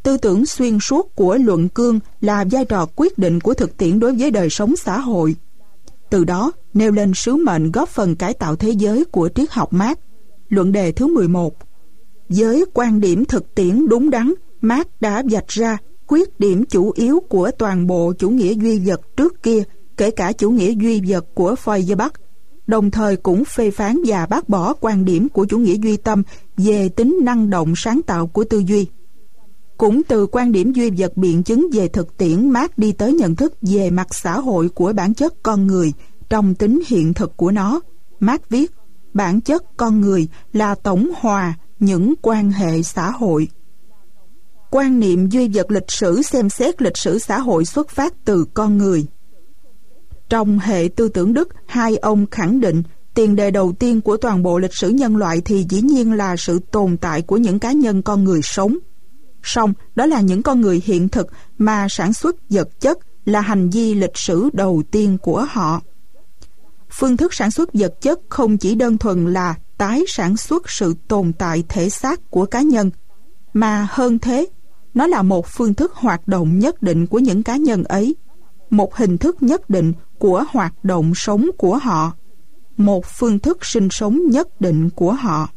Tư tưởng xuyên suốt của luận cương là vai trò quyết định của thực tiễn đối với đời sống xã hội. Từ đó nêu lên sứ mệnh góp phần cải tạo thế giới của triết học Mác. Luận đề thứ 11. Với quan điểm thực tiễn đúng đắn, Mác đã vạch ra khuyết điểm chủ yếu của toàn bộ chủ nghĩa duy vật trước kia, kể cả chủ nghĩa duy vật của Feuerbach, đồng thời cũng phê phán và bác bỏ quan điểm của chủ nghĩa duy tâm về tính năng động sáng tạo của tư duy. Cũng từ quan điểm duy vật biện chứng về thực tiễn, Mác đi tới nhận thức về mặt xã hội của bản chất con người trong tính hiện thực của nó. Mác viết, bản chất con người là tổng hòa những quan hệ xã hội. Quan niệm duy vật lịch sử xem xét lịch sử xã hội xuất phát từ con người. Trong hệ tư tưởng Đức, hai ông khẳng định tiền đề đầu tiên của toàn bộ lịch sử nhân loại thì dĩ nhiên là sự tồn tại của những cá nhân con người sống. Song đó là những con người hiện thực mà sản xuất vật chất là hành vi lịch sử đầu tiên của họ. Phương thức sản xuất vật chất không chỉ đơn thuần là tái sản xuất sự tồn tại thể xác của cá nhân, mà hơn thế, nó là một phương thức hoạt động nhất định của những cá nhân ấy, một hình thức nhất định của hoạt động sống của họ, một phương thức sinh sống nhất định của họ.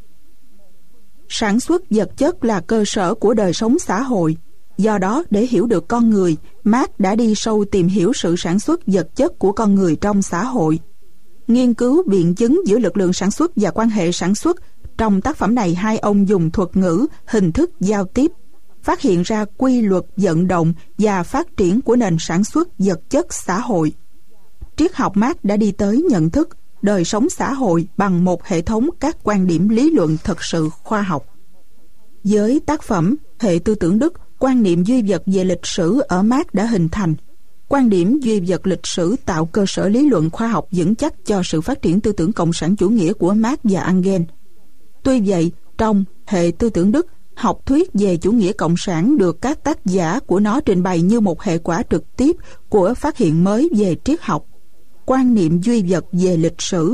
Sản xuất vật chất là cơ sở của đời sống xã hội. Do đó, để hiểu được con người, Mác đã đi sâu tìm hiểu sự sản xuất vật chất của con người trong xã hội. Nghiên cứu biện chứng giữa lực lượng sản xuất và quan hệ sản xuất, trong tác phẩm này hai ông dùng thuật ngữ, hình thức giao tiếp, phát hiện ra quy luật vận động và phát triển của nền sản xuất vật chất xã hội. Triết học Mác đã đi tới nhận thức đời sống xã hội bằng một hệ thống các quan điểm lý luận thật sự khoa học. Với tác phẩm Hệ tư tưởng Đức, quan niệm duy vật về lịch sử ở Mác đã hình thành. Quan điểm duy vật lịch sử tạo cơ sở lý luận khoa học vững chắc cho sự phát triển tư tưởng cộng sản chủ nghĩa của Mác và Engels. Tuy vậy, trong Hệ tư tưởng Đức, học thuyết về chủ nghĩa cộng sản được các tác giả của nó trình bày như một hệ quả trực tiếp của phát hiện mới về triết học, quan niệm duy vật về lịch sử.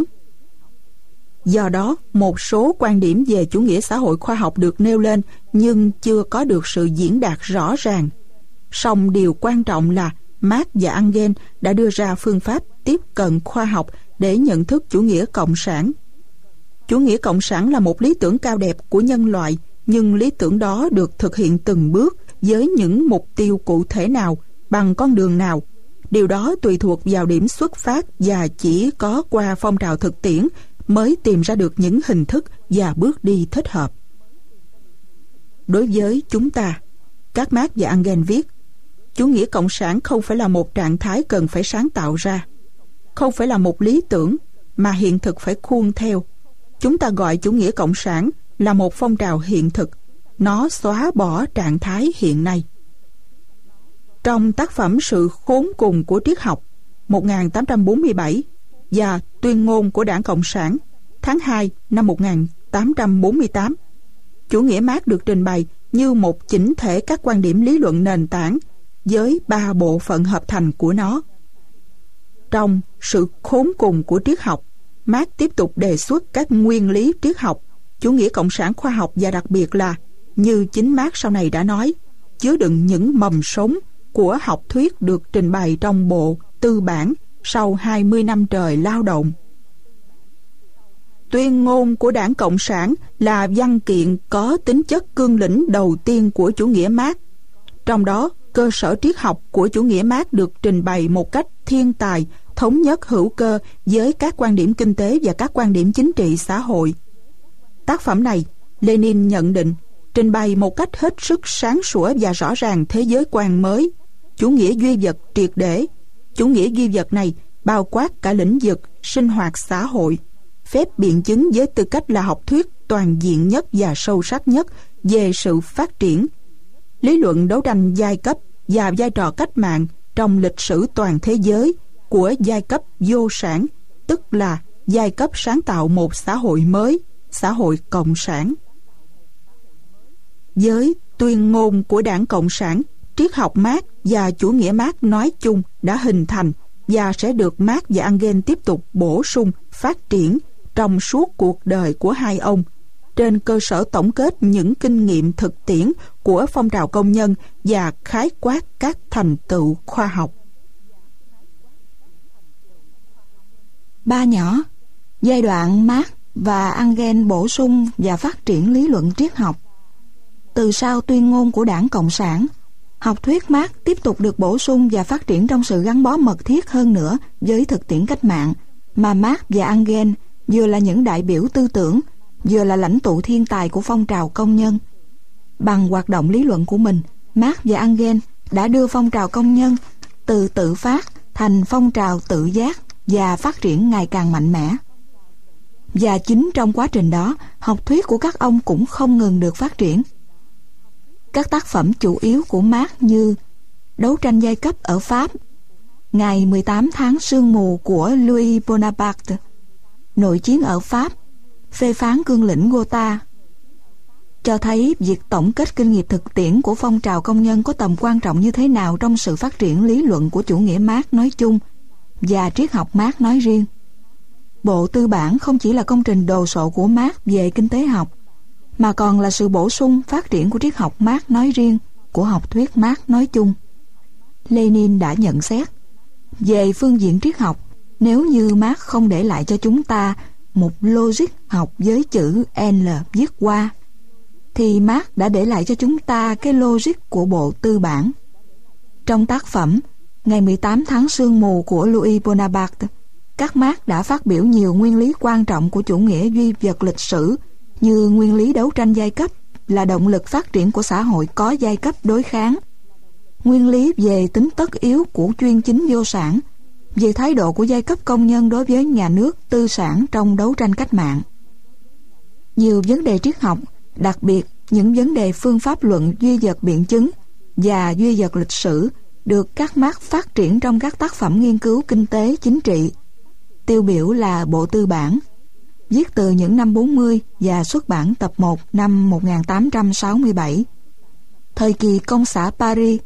Do đó, một số quan điểm về chủ nghĩa xã hội khoa học được nêu lên nhưng chưa có được sự diễn đạt rõ ràng. Song điều quan trọng là Mác và Engels đã đưa ra phương pháp tiếp cận khoa học để nhận thức chủ nghĩa cộng sản. Chủ nghĩa cộng sản là một lý tưởng cao đẹp của nhân loại, nhưng lý tưởng đó được thực hiện từng bước với những mục tiêu cụ thể nào, bằng con đường nào. Điều đó tùy thuộc vào điểm xuất phát và chỉ có qua phong trào thực tiễn mới tìm ra được những hình thức và bước đi thích hợp. Đối với chúng ta, các Mác và Engels viết, chủ nghĩa cộng sản không phải là một trạng thái cần phải sáng tạo ra, không phải là một lý tưởng mà hiện thực phải khuôn theo. Chúng ta gọi chủ nghĩa cộng sản là một phong trào hiện thực, nó xóa bỏ trạng thái hiện nay. Trong tác phẩm Sự khốn cùng của triết học 1847 và Tuyên ngôn của Đảng Cộng sản tháng 2 năm 1848, chủ nghĩa Mác được trình bày như một chỉnh thể các quan điểm lý luận nền tảng với 3 bộ phận hợp thành của nó. Trong Sự khốn cùng của triết học, Mác tiếp tục đề xuất các nguyên lý triết học, chủ nghĩa cộng sản khoa học và đặc biệt là, như chính Mác sau này đã nói, chứa đựng những mầm sống của học thuyết được trình bày trong bộ Tư bản sau 20 năm trời lao động. Tuyên ngôn của Đảng Cộng sản là văn kiện có tính chất cương lĩnh đầu tiên của chủ nghĩa Mác. Trong đó, cơ sở triết học của chủ nghĩa Mác được trình bày một cách thiên tài, thống nhất hữu cơ với các quan điểm kinh tế và các quan điểm chính trị xã hội. Tác phẩm này, Lenin nhận định, trình bày một cách hết sức sáng sủa và rõ ràng thế giới quan mới, chủ nghĩa duy vật triệt để. Chủ nghĩa duy vật này bao quát cả lĩnh vực sinh hoạt xã hội, phép biện chứng với tư cách là học thuyết toàn diện nhất và sâu sắc nhất về sự phát triển, lý luận đấu tranh giai cấp và vai trò cách mạng trong lịch sử toàn thế giới của giai cấp vô sản, tức là giai cấp sáng tạo một xã hội mới, xã hội cộng sản. Với tuyên ngôn của Đảng Cộng sản, triết học Mác và chủ nghĩa Mác nói chung đã hình thành và sẽ được Mác và Engels tiếp tục bổ sung, phát triển trong suốt cuộc đời của hai ông. trên cơ sở tổng kết những kinh nghiệm thực tiễn của phong trào công nhân và khái quát các thành tựu khoa học. Ba nhỏ, giai đoạn Marx và Engels bổ sung và phát triển lý luận triết học. Từ sau tuyên ngôn của Đảng Cộng sản, học thuyết Marx tiếp tục được bổ sung và phát triển trong sự gắn bó mật thiết hơn nữa với thực tiễn cách mạng, mà Marx và Engels vừa là những đại biểu tư tưởng, vừa là lãnh tụ thiên tài của phong trào công nhân. Bằng hoạt động lý luận của mình, Marx và Engels đã đưa phong trào công nhân từ tự phát thành phong trào tự giác và phát triển ngày càng mạnh mẽ. Và chính trong quá trình đó, học thuyết của các ông cũng không ngừng được phát triển. Các tác phẩm chủ yếu của Marx như Đấu tranh giai cấp ở Pháp, Ngày 18 tháng sương mù của Louis Bonaparte, Nội chiến ở Pháp, Phê phán cương lĩnh Gotha, cho thấy việc tổng kết kinh nghiệm thực tiễn của phong trào công nhân có tầm quan trọng như thế nào trong sự phát triển lý luận của chủ nghĩa Marx nói chung và triết học Marx nói riêng. Bộ tư bản không chỉ là công trình đồ sộ của Marx về kinh tế học, mà còn là sự bổ sung phát triển của triết học Marx nói riêng, của học thuyết Marx nói chung. Lenin đã nhận xét, về phương diện triết học, nếu như Marx không để lại cho chúng ta một logic học với chữ L viết qua, thì Marx đã để lại cho chúng ta cái logic của bộ tư bản. Trong tác phẩm Ngày 18 tháng sương mù của Louis Bonaparte, các Marx đã phát biểu nhiều nguyên lý quan trọng của chủ nghĩa duy vật lịch sử, như nguyên lý đấu tranh giai cấp là động lực phát triển của xã hội có giai cấp đối kháng, nguyên lý về tính tất yếu của chuyên chính vô sản, về thái độ của giai cấp công nhân đối với nhà nước tư sản trong đấu tranh cách mạng. Nhiều vấn đề triết học, đặc biệt những vấn đề phương pháp luận duy vật biện chứng và duy vật lịch sử, được các Marx phát triển trong các tác phẩm nghiên cứu kinh tế chính trị. Tiêu biểu là Bộ Tư bản, viết từ những năm 40 và xuất bản tập 1 năm 1867. Thời kỳ Công xã Paris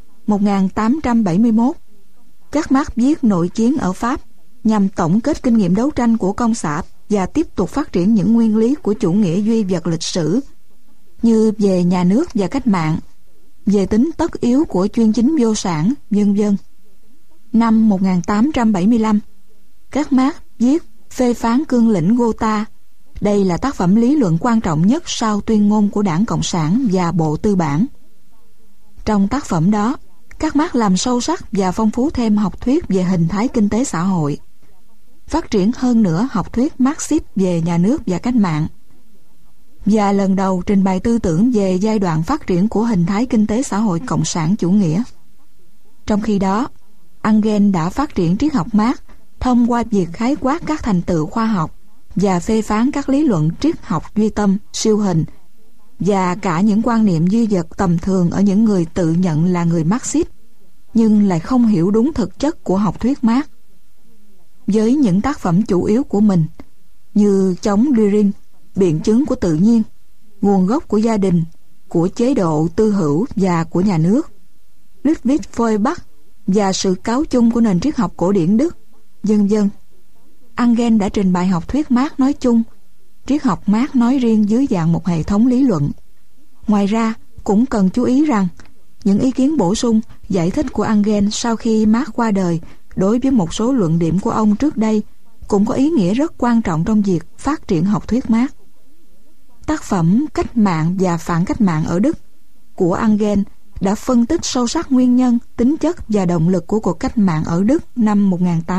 1871, các Marx viết Nội chiến ở Pháp nhằm tổng kết kinh nghiệm đấu tranh của Công xã và tiếp tục phát triển những nguyên lý của chủ nghĩa duy vật lịch sử, như về nhà nước và cách mạng, về tính tất yếu của chuyên chính vô sản, vân vân. Năm 1875, các Marx viết Phê phán cương lĩnh Gotha. Đây là tác phẩm lý luận quan trọng nhất sau tuyên ngôn của Đảng Cộng sản và Bộ Tư bản. Trong tác phẩm đó, các Marx làm sâu sắc và phong phú thêm học thuyết về hình thái kinh tế xã hội, phát triển hơn nữa học thuyết Marxist về nhà nước và cách mạng, và lần đầu trình bày tư tưởng về giai đoạn phát triển của hình thái kinh tế xã hội cộng sản chủ nghĩa. Trong khi đó, Engels đã phát triển triết học Marx thông qua việc khái quát các thành tựu khoa học và phê phán các lý luận triết học duy tâm, siêu hình và cả những quan niệm duy vật tầm thường ở những người tự nhận là người Marxist nhưng lại không hiểu đúng thực chất của học thuyết Marx. Với những tác phẩm chủ yếu của mình như Chống Dühring, Biện chứng của tự nhiên, Nguồn gốc của gia đình, của chế độ tư hữu và của nhà nước, Ludwig Feuerbach và Sự cáo chung của nền triết học cổ điển Đức, vân vân, Engels đã trình bày học thuyết Marx nói chung, triết học Marx nói riêng dưới dạng một hệ thống lý luận. Ngoài ra, cũng cần chú ý rằng những ý kiến bổ sung, giải thích của Engels sau khi Marx qua đời đối với một số luận điểm của ông trước đây cũng có ý nghĩa rất quan trọng trong việc phát triển học thuyết Marx. Tác phẩm Cách mạng và phản cách mạng ở Đức của Engels đã phân tích sâu sắc nguyên nhân, tính chất và động lực của cuộc cách mạng ở Đức năm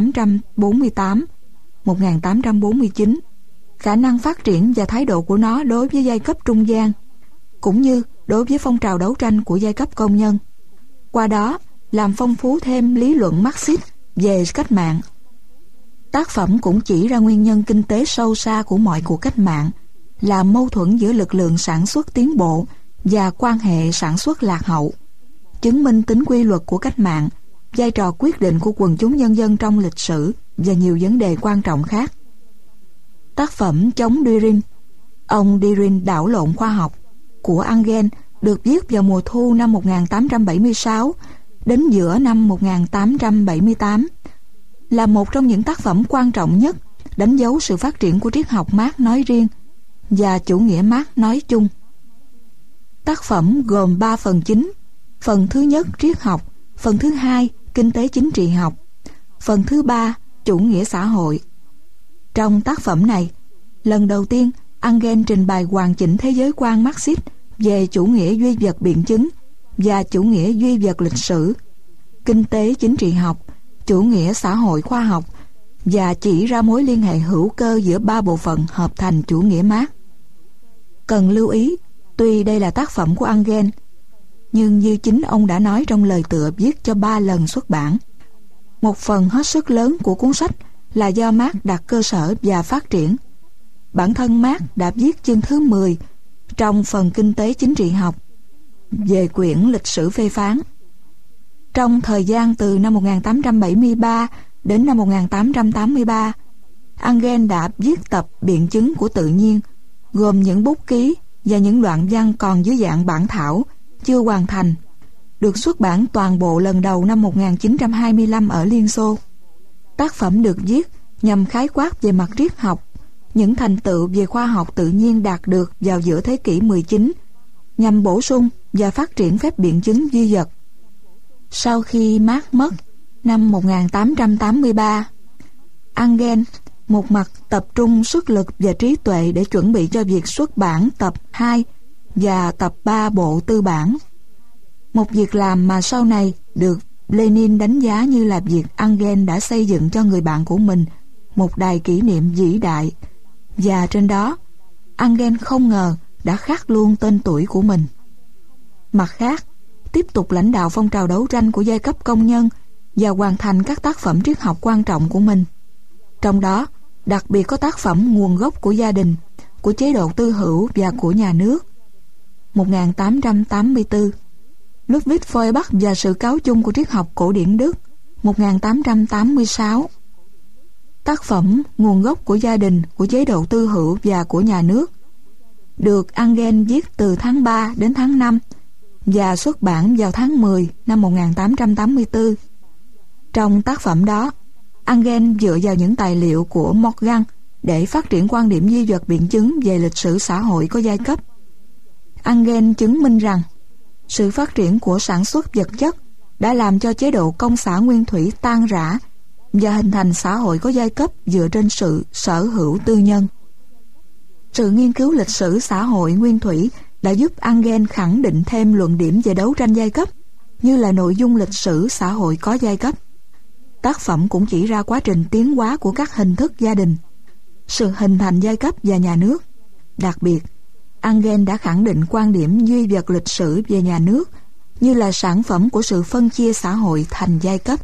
1848-1849, khả năng phát triển và thái độ của nó đối với giai cấp trung gian, cũng như đối với phong trào đấu tranh của giai cấp công nhân. Qua đó, làm phong phú thêm lý luận Marxist về cách mạng. Tác phẩm cũng chỉ ra nguyên nhân kinh tế sâu xa của mọi cuộc cách mạng là mâu thuẫn giữa lực lượng sản xuất tiến bộ và quan hệ sản xuất lạc hậu, chứng minh tính quy luật của cách mạng, vai trò quyết định của quần chúng nhân dân trong lịch sử và nhiều vấn đề quan trọng khác. Tác phẩm Chống Dühring, ông Dühring đảo lộn khoa học của Engels được viết vào mùa thu năm 1876 đến giữa năm 1878, là một trong những tác phẩm quan trọng nhất đánh dấu sự phát triển của triết học Marx nói riêng và chủ nghĩa Mác nói chung. Tác phẩm gồm 3 phần chính: phần thứ nhất triết học, phần thứ hai kinh tế chính trị học, phần thứ ba chủ nghĩa xã hội. Trong tác phẩm này, lần đầu tiên Engels trình bày hoàn chỉnh thế giới quan Marxist về chủ nghĩa duy vật biện chứng và chủ nghĩa duy vật lịch sử, kinh tế chính trị học, chủ nghĩa xã hội khoa học, và chỉ ra mối liên hệ hữu cơ giữa 3 bộ phận hợp thành chủ nghĩa Mác. Cần lưu ý, tuy đây là tác phẩm của Engels, nhưng như chính ông đã nói trong lời tựa viết cho 3 lần xuất bản, một phần hết sức lớn của cuốn sách là do Mác đặt cơ sở và phát triển. Bản thân Mác đã viết chương thứ 10 trong phần kinh tế chính trị học về quyển lịch sử phê phán. Trong thời gian từ năm 1873 đến năm 1883, Engels đã viết tập biện chứng của tự nhiên, gồm những bút ký và những đoạn văn còn dưới dạng bản thảo, chưa hoàn thành, được xuất bản toàn bộ lần đầu năm 1925 ở Liên Xô. Tác phẩm được viết nhằm khái quát về mặt triết học, những thành tựu về khoa học tự nhiên đạt được vào giữa thế kỷ 19, nhằm bổ sung và phát triển phép biện chứng duy vật. Sau khi Mác mất năm 1883, Engels một mặt tập trung sức lực và trí tuệ để chuẩn bị cho việc xuất bản tập 2 và tập 3 bộ tư bản. Một việc làm mà sau này được Lenin đánh giá như là việc Engels đã xây dựng cho người bạn của mình một đài kỷ niệm vĩ đại, và trên đó Engels không ngờ đã khắc luôn tên tuổi của mình. Mặt khác, tiếp tục lãnh đạo phong trào đấu tranh của giai cấp công nhân và hoàn thành các tác phẩm triết học quan trọng của mình. Trong đó, đặc biệt có tác phẩm Nguồn gốc của gia đình, của chế độ tư hữu và của nhà nước, 1884, Ludwig Feuerbach và sự cáo chung của triết học cổ điển Đức, 1886. Tác phẩm Nguồn gốc của gia đình, của chế độ tư hữu và của nhà nước được Engels viết từ tháng 3 đến tháng 5 và xuất bản vào tháng 10 năm 1884. Trong tác phẩm đó, Engels dựa vào những tài liệu của Morgan để phát triển quan điểm duy vật biện chứng về lịch sử xã hội có giai cấp. Engels chứng minh rằng sự phát triển của sản xuất vật chất đã làm cho chế độ công xã nguyên thủy tan rã và hình thành xã hội có giai cấp dựa trên sự sở hữu tư nhân. Sự nghiên cứu lịch sử xã hội nguyên thủy đã giúp Engels khẳng định thêm luận điểm về đấu tranh giai cấp, như là nội dung lịch sử xã hội có giai cấp. Tác phẩm cũng chỉ ra quá trình tiến hóa của các hình thức gia đình, sự hình thành giai cấp và nhà nước. Đặc biệt, Engels đã khẳng định quan điểm duy vật lịch sử về nhà nước như là sản phẩm của sự phân chia xã hội thành giai cấp.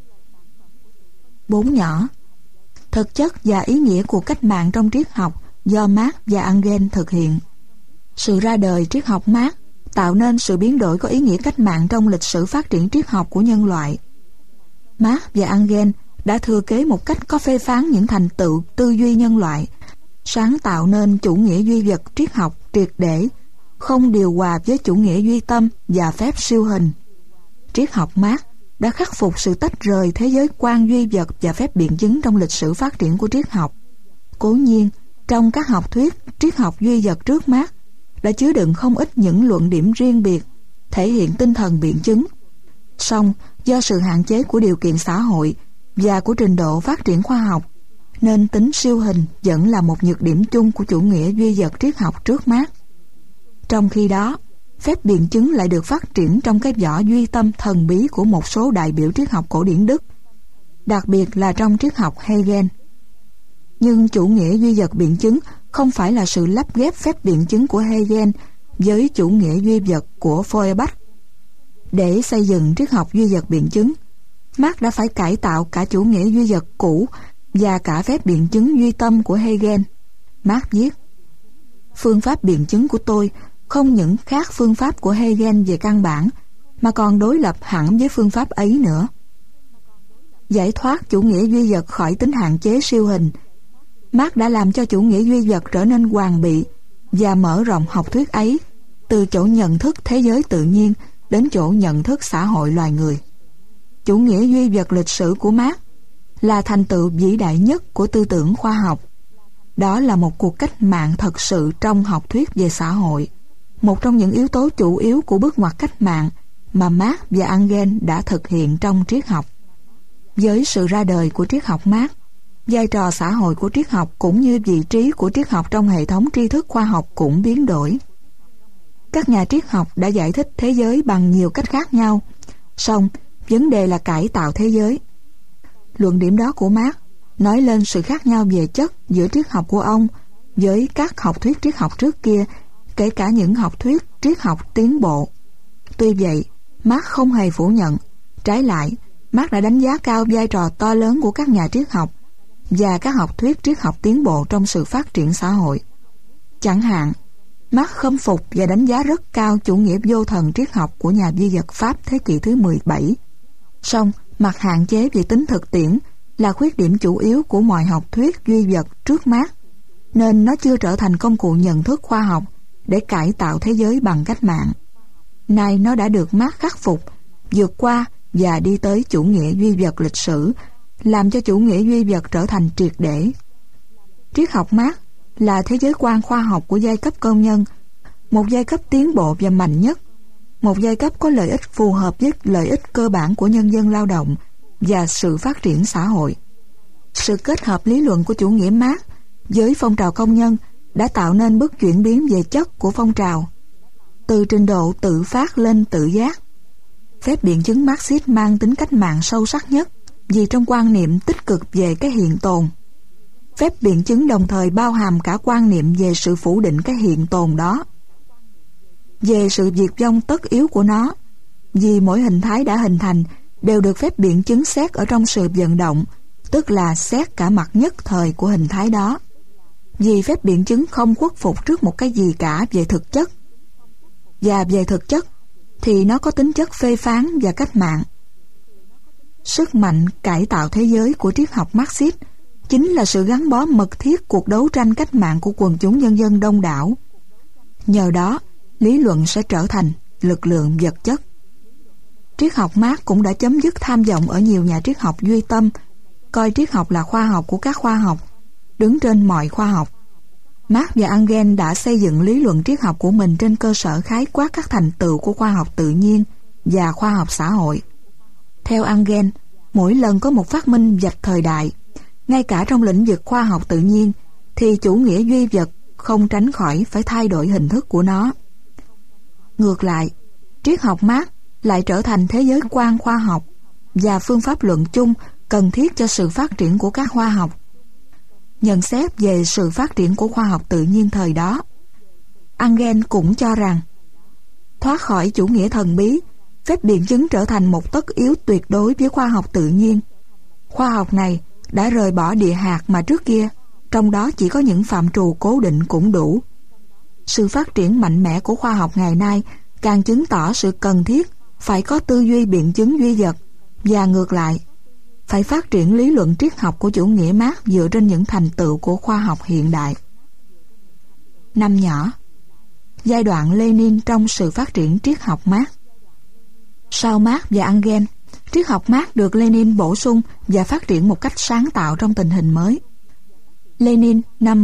4 nhỏ. Thực chất và ý nghĩa của cách mạng trong triết học do Mác và Engels thực hiện. Sự ra đời triết học Mác tạo nên sự biến đổi có ý nghĩa cách mạng trong lịch sử phát triển triết học của nhân loại. Mác và Engels đã thừa kế một cách có phê phán những thành tựu tư duy nhân loại, sáng tạo nên chủ nghĩa duy vật triết học triệt để, không điều hòa với chủ nghĩa duy tâm và phép siêu hình. Triết học Mác đã khắc phục sự tách rời thế giới quan duy vật và phép biện chứng trong lịch sử phát triển của triết học. Cố nhiên, trong các học thuyết triết học duy vật trước Mác đã chứa đựng không ít những luận điểm riêng biệt, thể hiện tinh thần biện chứng. Song, do sự hạn chế của điều kiện xã hội và của trình độ phát triển khoa học, nên tính siêu hình vẫn là một nhược điểm chung của chủ nghĩa duy vật triết học trước Mác. Trong khi đó, phép biện chứng lại được phát triển trong cái vỏ duy tâm thần bí của một số đại biểu triết học cổ điển Đức, đặc biệt là trong triết học Hegel. Nhưng chủ nghĩa duy vật biện chứng không phải là sự lắp ghép phép biện chứng của Hegel với chủ nghĩa duy vật của Feuerbach. Để xây dựng triết học duy vật biện chứng, Mác đã phải cải tạo cả chủ nghĩa duy vật cũ và cả phép biện chứng duy tâm của Hegel. Mác viết: phương pháp biện chứng của tôi không những khác phương pháp của Hegel về căn bản, mà còn đối lập hẳn với phương pháp ấy nữa. Giải thoát chủ nghĩa duy vật khỏi tính hạn chế siêu hình, Mác đã làm cho chủ nghĩa duy vật trở nên hoàn bị và mở rộng học thuyết ấy từ chỗ nhận thức thế giới tự nhiên đến chỗ nhận thức xã hội loài người. Chủ nghĩa duy vật lịch sử của Mác là thành tựu vĩ đại nhất của tư tưởng khoa học. Đó là một cuộc cách mạng thật sự trong học thuyết về xã hội, một trong những yếu tố chủ yếu của bước ngoặt cách mạng mà Marx và Engels đã thực hiện trong triết học. Với sự ra đời của triết học Marx, vai trò xã hội của triết học cũng như vị trí của triết học trong hệ thống tri thức khoa học cũng biến đổi. Các nhà triết học đã giải thích thế giới bằng nhiều cách khác nhau, song vấn đề là cải tạo thế giới. Luận điểm đó của Marx nói lên sự khác nhau về chất giữa triết học của ông với các học thuyết triết học trước kia, kể cả những học thuyết triết học tiến bộ. Tuy vậy, Marx không hề phủ nhận. Trái lại, Marx đã đánh giá cao vai trò to lớn của các nhà triết học và các học thuyết triết học tiến bộ trong sự phát triển xã hội. Chẳng hạn, Marx khâm phục và đánh giá rất cao chủ nghĩa vô thần triết học của nhà duy vật Pháp thế kỷ thứ 17. Song, mặt hạn chế về tính thực tiễn là khuyết điểm chủ yếu của mọi học thuyết duy vật trước Marx, nên nó chưa trở thành công cụ nhận thức khoa học để cải tạo thế giới bằng cách mạng. Nay nó đã được Marx khắc phục, vượt qua và đi tới chủ nghĩa duy vật lịch sử, làm cho chủ nghĩa duy vật trở thành triệt để. Triết học Marx là thế giới quan khoa học của giai cấp công nhân, một giai cấp tiến bộ và mạnh nhất, một giai cấp có lợi ích phù hợp với lợi ích cơ bản của nhân dân lao động và sự phát triển xã hội. Sự kết hợp lý luận của chủ nghĩa Marx với phong trào công nhân đã tạo nên bước chuyển biến về chất của phong trào, từ trình độ tự phát lên tự giác. Phép biện chứng Marxist mang tính cách mạng sâu sắc nhất vì trong quan niệm tích cực về cái hiện tồn. Phép biện chứng đồng thời bao hàm cả quan niệm về sự phủ định cái hiện tồn đó, về sự diệt vong tất yếu của nó, vì mỗi hình thái đã hình thành đều được phép biện chứng xét ở trong sự vận động, tức là xét cả mặt nhất thời của hình thái đó. Vì phép biện chứng không khuất phục trước một cái gì cả về thực chất, và về thực chất thì nó có tính chất phê phán và cách mạng. Sức mạnh cải tạo thế giới của triết học Marxist chính là sự gắn bó mật thiết cuộc đấu tranh cách mạng của quần chúng nhân dân đông đảo. Nhờ đó, lý luận sẽ trở thành lực lượng vật chất. Triết học Marx cũng đã chấm dứt tham vọng ở nhiều nhà triết học duy tâm, coi triết học là khoa học của các khoa học, đứng trên mọi khoa học. Marx và Engels đã xây dựng lý luận triết học của mình trên cơ sở khái quát các thành tựu của khoa học tự nhiên và khoa học xã hội. Theo Engels, mỗi lần có một phát minh vạch thời đại, ngay cả trong lĩnh vực khoa học tự nhiên, thì chủ nghĩa duy vật không tránh khỏi phải thay đổi hình thức của nó. Ngược lại, triết học Marx lại trở thành thế giới quan khoa học và phương pháp luận chung cần thiết cho sự phát triển của các khoa học. Nhận xét về sự phát triển của khoa học tự nhiên thời đó, Engels cũng cho rằng thoát khỏi chủ nghĩa thần bí, phép biện chứng trở thành một tất yếu tuyệt đối với khoa học tự nhiên. Khoa học này đã rời bỏ địa hạt mà trước kia, trong đó chỉ có những phạm trù cố định cũng đủ. Sự phát triển mạnh mẽ của khoa học ngày nay càng chứng tỏ sự cần thiết phải có tư duy biện chứng duy vật, và ngược lại, phải phát triển lý luận triết học của chủ nghĩa Marx dựa trên những thành tựu của khoa học hiện đại. Năm nhỏ, giai đoạn Lenin trong sự phát triển triết học Marx. Sau Marx và Engels, triết học Marx được Lenin bổ sung và phát triển một cách sáng tạo trong tình hình mới. Lenin năm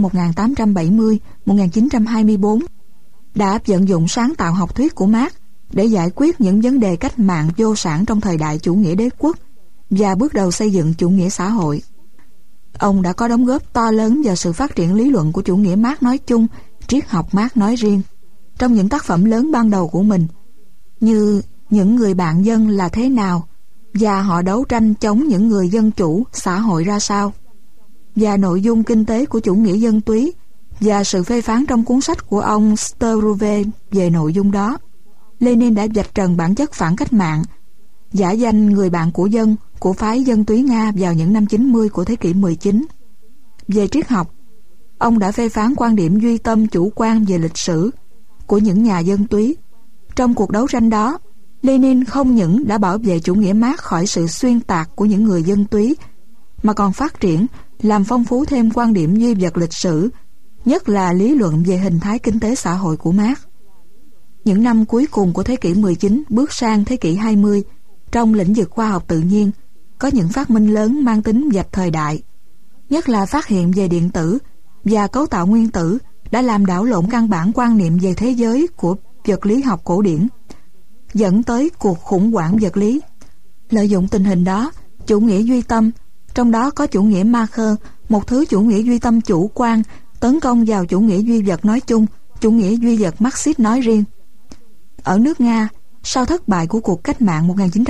1870-1924 đã vận dụng sáng tạo học thuyết của Marx để giải quyết những vấn đề cách mạng vô sản trong thời đại chủ nghĩa đế quốc và bước đầu xây dựng chủ nghĩa xã hội. Ông đã có đóng góp to lớn vào sự phát triển lý luận của chủ nghĩa Marx nói chung, triết học Marx nói riêng, trong những tác phẩm lớn ban đầu của mình, như Những người bạn dân là thế nào và họ đấu tranh chống những người dân chủ xã hội ra sao, và nội dung kinh tế của chủ nghĩa dân túy và sự phê phán trong cuốn sách của ông Struve về nội dung đó. Lenin đã vạch trần bản chất phản cách mạng, giả danh người bạn của dân của phái dân túy Nga vào những năm 90 của thế kỷ 19. Về triết học, ông đã phê phán quan điểm duy tâm chủ quan về lịch sử của những nhà dân túy. Trong cuộc đấu tranh đó, Lenin không những đã bảo vệ chủ nghĩa Marx khỏi sự xuyên tạc của những người dân túy, mà còn phát triển, làm phong phú thêm quan điểm duy vật lịch sử, nhất là lý luận về hình thái kinh tế xã hội của Marx. Những năm cuối cùng của thế kỷ 19 bước sang thế kỷ 20, trong lĩnh vực khoa học tự nhiên, có những phát minh lớn mang tính vạch thời đại, nhất là phát hiện về điện tử và cấu tạo nguyên tử đã làm đảo lộn căn bản quan niệm về thế giới của vật lý học cổ điển, dẫn tới cuộc khủng hoảng vật lý. Lợi dụng tình hình đó, chủ nghĩa duy tâm, trong đó có chủ nghĩa Marker, một thứ chủ nghĩa duy tâm chủ quan, tấn công vào chủ nghĩa duy vật nói chung, chủ nghĩa duy vật Marxist nói riêng. Ở nước Nga, sau thất bại của cuộc cách mạng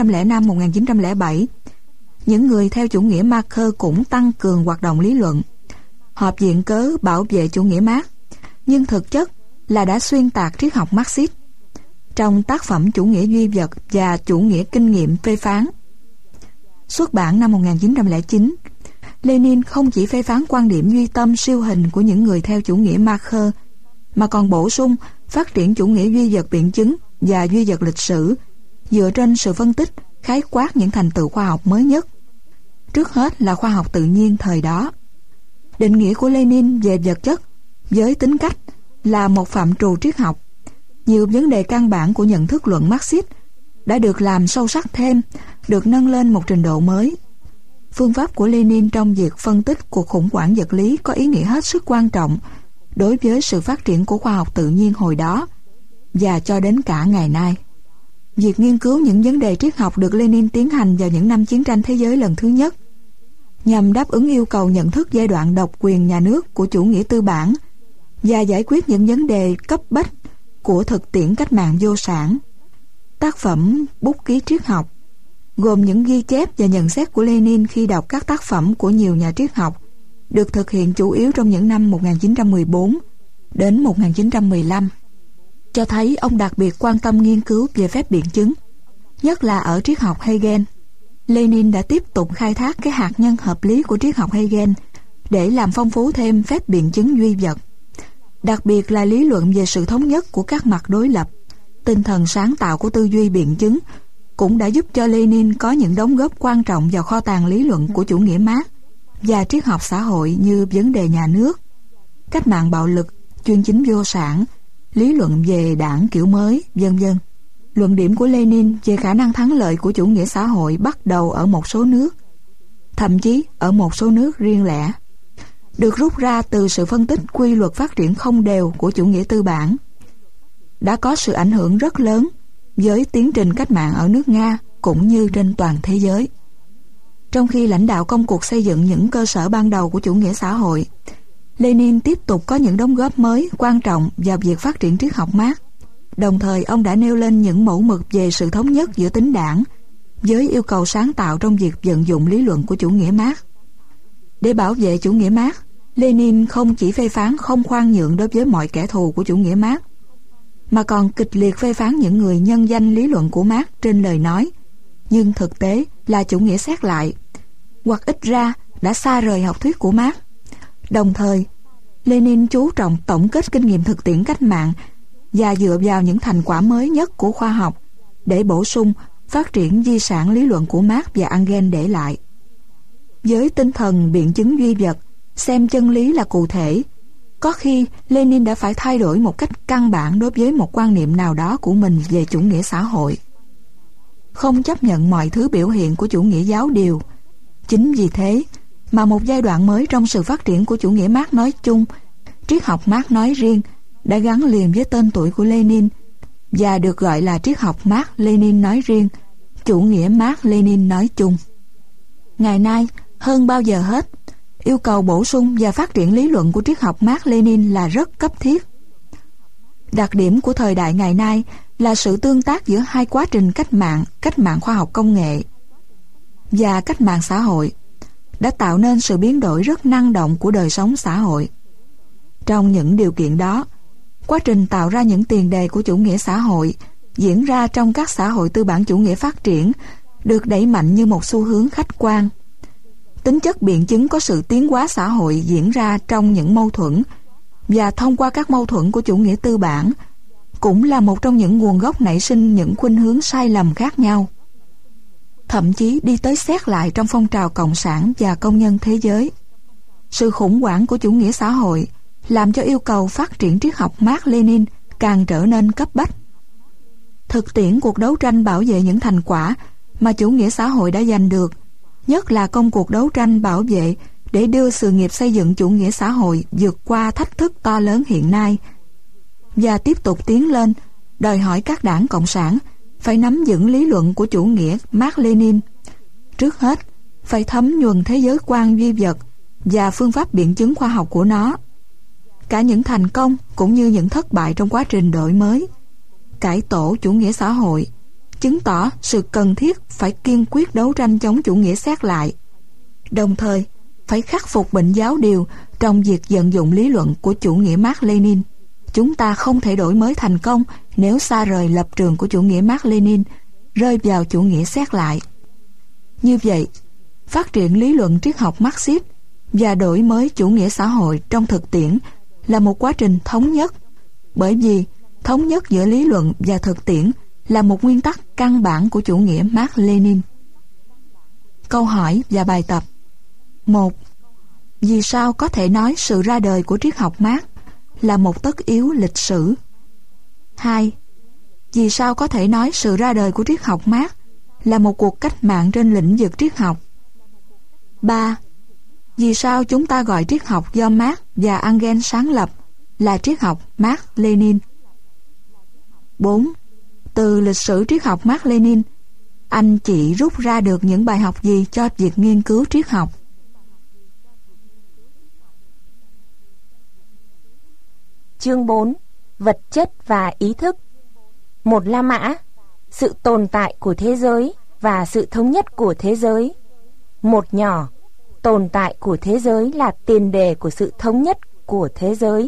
1905-1907, những người theo chủ nghĩa Marker cũng tăng cường hoạt động lý luận. Họ viện cớ bảo vệ chủ nghĩa Mác, nhưng thực chất là đã xuyên tạc triết học Marxist. Trong tác phẩm Chủ nghĩa duy vật và Chủ nghĩa kinh nghiệm phê phán, xuất bản năm 1909, Lenin không chỉ phê phán quan điểm duy tâm siêu hình của những người theo chủ nghĩa Marker, mà còn bổ sung phát triển chủ nghĩa duy vật biện chứng và duy vật lịch sử dựa trên sự phân tích, khái quát những thành tựu khoa học mới nhất. Trước hết là khoa học tự nhiên thời đó. Định nghĩa của Lenin về vật chất với tính cách là một phạm trù triết học. Nhiều vấn đề căn bản của nhận thức luận Marxist đã được làm sâu sắc thêm, được nâng lên một trình độ mới. Phương pháp của Lenin trong việc phân tích cuộc khủng hoảng vật lý có ý nghĩa hết sức quan trọng đối với sự phát triển của khoa học tự nhiên hồi đó và cho đến cả ngày nay. Việc nghiên cứu những vấn đề triết học được Lenin tiến hành vào những năm chiến tranh thế giới lần thứ nhất, nhằm đáp ứng yêu cầu nhận thức giai đoạn độc quyền nhà nước của chủ nghĩa tư bản và giải quyết những vấn đề cấp bách của thực tiễn cách mạng vô sản. Tác phẩm Bút ký triết học gồm những ghi chép và nhận xét của Lenin khi đọc các tác phẩm của nhiều nhà triết học, được thực hiện chủ yếu trong những năm 1914 đến 1915, cho thấy ông đặc biệt quan tâm nghiên cứu về phép biện chứng, nhất là ở triết học Hegel. Lenin đã tiếp tục khai thác cái hạt nhân hợp lý của triết học Hegel để làm phong phú thêm phép biện chứng duy vật, đặc biệt là lý luận về sự thống nhất của các mặt đối lập. Tinh thần sáng tạo của tư duy biện chứng cũng đã giúp cho Lenin có những đóng góp quan trọng vào kho tàng lý luận của chủ nghĩa Mác và triết học xã hội như vấn đề nhà nước, cách mạng bạo lực, chuyên chính vô sản, lý luận về đảng kiểu mới, vân vân. Luận điểm của Lenin về khả năng thắng lợi của chủ nghĩa xã hội bắt đầu ở một số nước, thậm chí ở một số nước riêng lẻ, được rút ra từ sự phân tích quy luật phát triển không đều của chủ nghĩa tư bản. Đã có sự ảnh hưởng rất lớn với tiến trình cách mạng ở nước Nga cũng như trên toàn thế giới. Trong khi lãnh đạo công cuộc xây dựng những cơ sở ban đầu của chủ nghĩa xã hội, Lenin tiếp tục có những đóng góp mới quan trọng vào việc phát triển triết học Mác. Đồng thời ông đã nêu lên những mẫu mực về sự thống nhất giữa tính đảng với yêu cầu sáng tạo trong việc vận dụng lý luận của chủ nghĩa Mác. Để bảo vệ chủ nghĩa Mác, Lenin không chỉ phê phán không khoan nhượng đối với mọi kẻ thù của chủ nghĩa Mác, mà còn kịch liệt phê phán những người nhân danh lý luận của Mác trên lời nói, nhưng thực tế là chủ nghĩa xét lại, hoặc ít ra đã xa rời học thuyết của Mác. Đồng thời, Lenin chú trọng tổng kết kinh nghiệm thực tiễn cách mạng và dựa vào những thành quả mới nhất của khoa học để bổ sung, phát triển di sản lý luận của Mác và Engels để lại. Với tinh thần biện chứng duy vật, xem chân lý là cụ thể, có khi Lenin đã phải thay đổi một cách căn bản đối với một quan niệm nào đó của mình về chủ nghĩa xã hội. Không chấp nhận mọi thứ biểu hiện của chủ nghĩa giáo điều. Chính vì thế mà một giai đoạn mới trong sự phát triển của chủ nghĩa Mác nói chung, triết học Mác nói riêng, đã gắn liền với tên tuổi của Lenin và được gọi là triết học Mác Lenin nói riêng, chủ nghĩa Mác Lenin nói chung. Ngày nay, hơn bao giờ hết, yêu cầu bổ sung và phát triển lý luận của triết học Mác Lenin là rất cấp thiết. Đặc điểm của thời đại ngày nay là sự tương tác giữa hai quá trình cách mạng khoa học công nghệ và cách mạng xã hội, đã tạo nên sự biến đổi rất năng động của đời sống xã hội. Trong những điều kiện đó, quá trình tạo ra những tiền đề của chủ nghĩa xã hội diễn ra trong các xã hội tư bản chủ nghĩa phát triển được đẩy mạnh như một xu hướng khách quan. Tính chất biện chứng có sự tiến hóa xã hội diễn ra trong những mâu thuẫn, và thông qua các mâu thuẫn của chủ nghĩa tư bản cũng là một trong những nguồn gốc nảy sinh những khuynh hướng sai lầm khác nhau, thậm chí đi tới xét lại trong phong trào cộng sản và công nhân thế giới. Sự khủng hoảng của chủ nghĩa xã hội làm cho yêu cầu phát triển triết học Mác Lenin càng trở nên cấp bách. Thực tiễn cuộc đấu tranh bảo vệ những thành quả mà chủ nghĩa xã hội đã giành được, nhất là công cuộc đấu tranh bảo vệ để đưa sự nghiệp xây dựng chủ nghĩa xã hội vượt qua thách thức to lớn hiện nay và tiếp tục tiến lên, đòi hỏi các đảng Cộng sản phải nắm vững lý luận của chủ nghĩa Mác Lênin. Trước hết, phải thấm nhuần thế giới quan duy vật và phương pháp biện chứng khoa học của nó. Cả những thành công cũng như những thất bại trong quá trình đổi mới, cải tổ chủ nghĩa xã hội chứng tỏ sự cần thiết phải kiên quyết đấu tranh chống chủ nghĩa xét lại, đồng thời phải khắc phục bệnh giáo điều trong việc vận dụng lý luận của chủ nghĩa Mác Lênin. Chúng ta không thể đổi mới thành công nếu xa rời lập trường của chủ nghĩa Mác Lênin, rơi vào chủ nghĩa xét lại. Như vậy, phát triển lý luận triết học Marxist và đổi mới chủ nghĩa xã hội trong thực tiễn là một quá trình thống nhất, bởi vì thống nhất giữa lý luận và thực tiễn là một nguyên tắc căn bản của chủ nghĩa Mác Lênin. Câu hỏi và bài tập. 1. Vì sao có thể nói sự ra đời của triết học Mác là một tất yếu lịch sử? 2. Vì sao có thể nói sự ra đời của triết học Mác là một cuộc cách mạng trên lĩnh vực triết học? 3. Vì sao chúng ta gọi triết học do Mác và Engels sáng lập là triết học Mác Lênin? 4. Từ lịch sử triết học Mác Lênin, anh chị rút ra được những bài học gì cho việc nghiên cứu triết học? Chương 4. Vật chất và ý thức. Một La Mã, sự tồn tại của thế giới và sự thống nhất của thế giới. Một Nhỏ, tồn tại của thế giới là tiền đề của sự thống nhất của thế giới.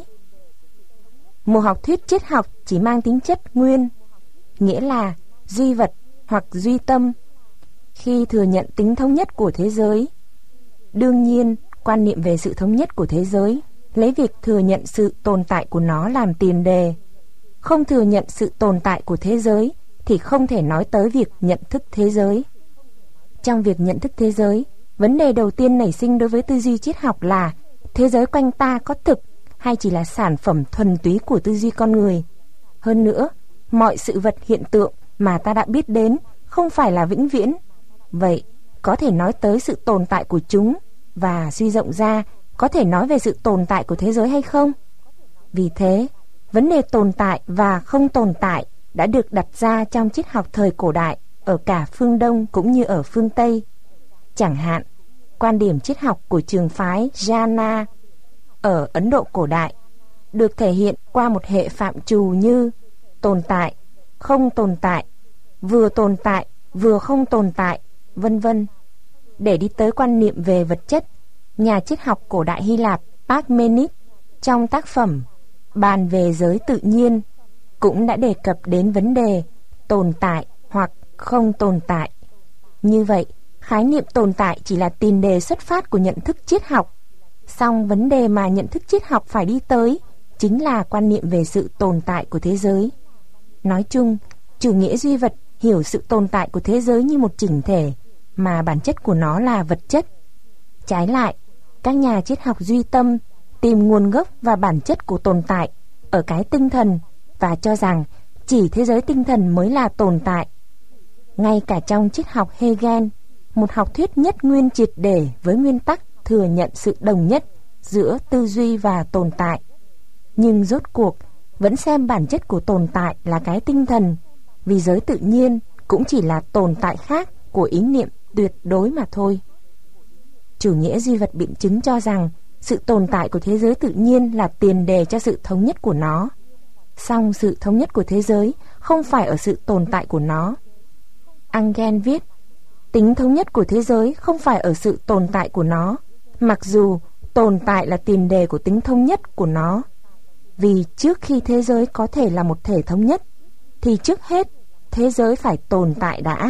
Một học thuyết triết học chỉ mang tính chất nguyên, nghĩa là duy vật hoặc duy tâm, khi thừa nhận tính thống nhất của thế giới. Đương nhiên, quan niệm về sự thống nhất của thế giới lấy việc thừa nhận sự tồn tại của nó làm tiền đề. Không thừa nhận sự tồn tại của thế giới thì không thể nói tới việc nhận thức thế giới. Trong việc nhận thức thế giới, vấn đề đầu tiên nảy sinh đối với tư duy triết học là thế giới quanh ta có thực hay chỉ là sản phẩm thuần túy của tư duy con người. Hơn nữa, mọi sự vật hiện tượng mà ta đã biết đến không phải là vĩnh viễn. Vậy, có thể nói tới sự tồn tại của chúng, và suy rộng ra, có thể nói về sự tồn tại của thế giới hay không? Vì thế, vấn đề tồn tại và không tồn tại đã được đặt ra trong triết học thời cổ đại ở cả phương Đông cũng như ở phương Tây. Chẳng hạn, quan điểm triết học của trường phái Jana ở Ấn Độ cổ đại được thể hiện qua một hệ phạm trù như tồn tại, không tồn tại, vừa không tồn tại, vân vân. Để đi tới quan niệm về vật chất, nhà triết học cổ đại Hy Lạp Parmenides trong tác phẩm Bàn về giới tự nhiên cũng đã đề cập đến vấn đề tồn tại hoặc không tồn tại. Như vậy, khái niệm tồn tại chỉ là tiền đề xuất phát của nhận thức triết học. Song vấn đề mà nhận thức triết học phải đi tới chính là quan niệm về sự tồn tại của thế giới. Nói chung, chủ nghĩa duy vật hiểu sự tồn tại của thế giới như một chỉnh thể mà bản chất của nó là vật chất. Trái lại, các nhà triết học duy tâm tìm nguồn gốc và bản chất của tồn tại ở cái tinh thần và cho rằng chỉ thế giới tinh thần mới là tồn tại. Ngay cả trong triết học Hegel, một học thuyết nhất nguyên triệt để với nguyên tắc thừa nhận sự đồng nhất giữa tư duy và tồn tại, nhưng rốt cuộc vẫn xem bản chất của tồn tại là cái tinh thần, vì giới tự nhiên cũng chỉ là tồn tại khác của ý niệm tuyệt đối mà thôi. Chủ nghĩa duy vật biện chứng cho rằng sự tồn tại của thế giới tự nhiên là tiền đề cho sự thống nhất của nó. Song sự thống nhất của thế giới không phải ở sự tồn tại của nó. Engels viết, tính thống nhất của thế giới không phải ở sự tồn tại của nó, mặc dù tồn tại là tiền đề của tính thống nhất của nó. Vì trước khi thế giới có thể là một thể thống nhất, thì trước hết thế giới phải tồn tại đã.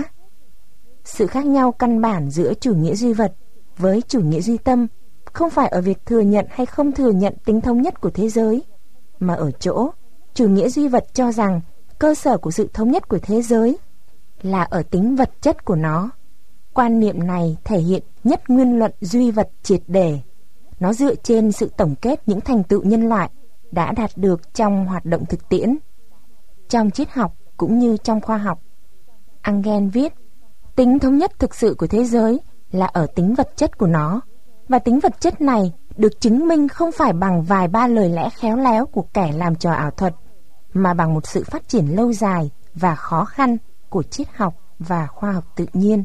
Sự khác nhau căn bản giữa chủ nghĩa duy vật với chủ nghĩa duy tâm không phải ở việc thừa nhận hay không thừa nhận tính thống nhất của thế giới, mà ở chỗ chủ nghĩa duy vật cho rằng cơ sở của sự thống nhất của thế giới là ở tính vật chất của nó. Quan niệm này thể hiện nhất nguyên luận duy vật triệt để. Nó dựa trên sự tổng kết những thành tựu nhân loại đã đạt được trong hoạt động thực tiễn, trong triết học cũng như trong khoa học. Engels viết, tính thống nhất thực sự của thế giới là ở tính vật chất của nó. Và tính vật chất này được chứng minh không phải bằng vài ba lời lẽ khéo léo của kẻ làm trò ảo thuật, mà bằng một sự phát triển lâu dài và khó khăn của triết học và khoa học tự nhiên.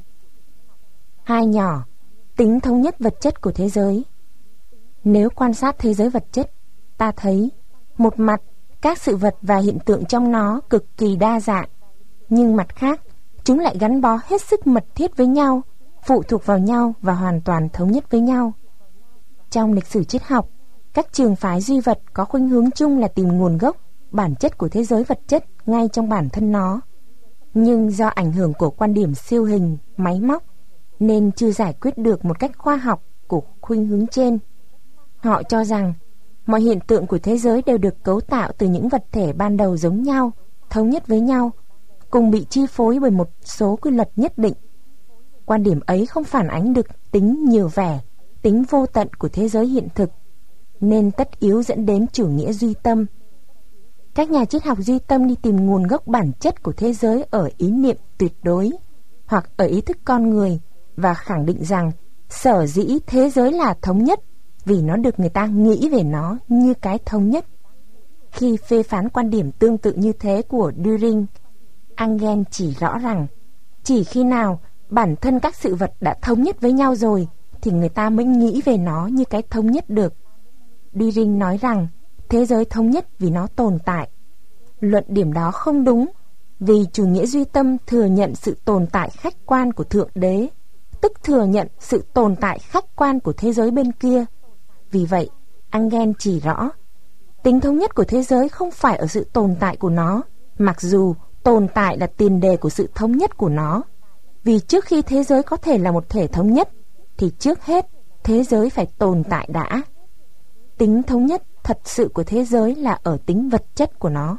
2 nhỏ, tính thống nhất vật chất của thế giới. Nếu quan sát thế giới vật chất, ta thấy một mặt các sự vật và hiện tượng trong nó cực kỳ đa dạng, nhưng mặt khác chúng lại gắn bó hết sức mật thiết với nhau, phụ thuộc vào nhau và hoàn toàn thống nhất với nhau. Trong lịch sử triết học, các trường phái duy vật có khuynh hướng chung là tìm nguồn gốc, bản chất của thế giới vật chất ngay trong bản thân nó. Nhưng do ảnh hưởng của quan điểm siêu hình, máy móc, nên chưa giải quyết được một cách khoa học của khuynh hướng trên. Họ cho rằng mọi hiện tượng của thế giới đều được cấu tạo từ những vật thể ban đầu giống nhau, thống nhất với nhau, cùng bị chi phối bởi một số quy luật nhất định. Quan điểm ấy không phản ánh được tính nhiều vẻ, tính vô tận của thế giới hiện thực, nên tất yếu dẫn đến chủ nghĩa duy tâm. Các nhà triết học duy tâm đi tìm nguồn gốc bản chất của thế giới ở ý niệm tuyệt đối, hoặc ở ý thức con người, và khẳng định rằng sở dĩ thế giới là thống nhất vì nó được người ta nghĩ về nó như cái thống nhất. Khi phê phán quan điểm tương tự như thế của Dühring, Engel chỉ rõ rằng chỉ khi nào bản thân các sự vật đã thống nhất với nhau rồi thì người ta mới nghĩ về nó như cái thống nhất được. Dühring nói rằng thế giới thống nhất vì nó tồn tại. Luận điểm đó không đúng, vì chủ nghĩa duy tâm thừa nhận sự tồn tại khách quan của Thượng Đế, tức thừa nhận sự tồn tại khách quan của thế giới bên kia. Vì vậy, Engel chỉ rõ tính thống nhất của thế giới không phải ở sự tồn tại của nó, mặc dù tồn tại là tiền đề của sự thống nhất của nó. Vì trước khi thế giới có thể là một thể thống nhất, thì trước hết thế giới phải tồn tại đã. Tính thống nhất thật sự của thế giới là ở tính vật chất của nó.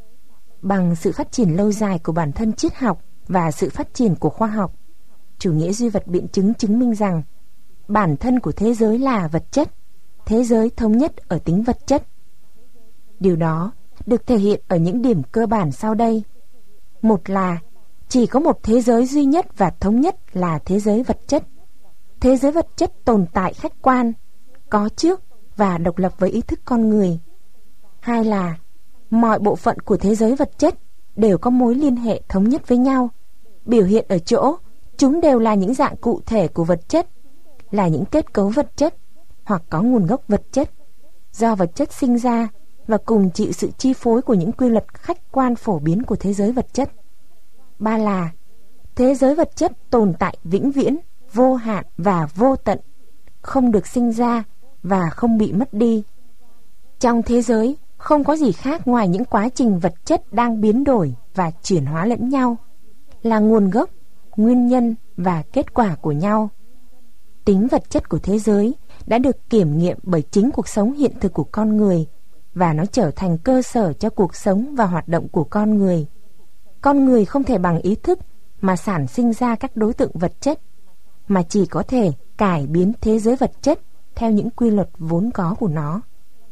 Bằng sự phát triển lâu dài của bản thân triết học và sự phát triển của khoa học, chủ nghĩa duy vật biện chứng minh rằng bản thân của thế giới là vật chất, thế giới thống nhất ở tính vật chất. Điều đó được thể hiện ở những điểm cơ bản sau đây. Một là chỉ có một thế giới duy nhất và thống nhất là thế giới vật chất. Thế giới vật chất tồn tại khách quan, có trước và độc lập với ý thức con người. Hai là mọi bộ phận của thế giới vật chất đều có mối liên hệ thống nhất với nhau, biểu hiện ở chỗ chúng đều là những dạng cụ thể của vật chất, là những kết cấu vật chất hoặc có nguồn gốc vật chất, do vật chất sinh ra và cùng chịu sự chi phối của những quy luật khách quan phổ biến của thế giới vật chất. Ba là thế giới vật chất tồn tại vĩnh viễn, vô hạn và vô tận, không được sinh ra và không bị mất đi. Trong thế giới không có gì khác ngoài những quá trình vật chất đang biến đổi và chuyển hóa lẫn nhau, là nguồn gốc, nguyên nhân và kết quả của nhau. Tính vật chất của thế giới đã được kiểm nghiệm bởi chính cuộc sống hiện thực của con người, và nó trở thành cơ sở cho cuộc sống và hoạt động của con người. Con người không thể bằng ý thức mà sản sinh ra các đối tượng vật chất, mà chỉ có thể cải biến thế giới vật chất theo những quy luật vốn có của nó.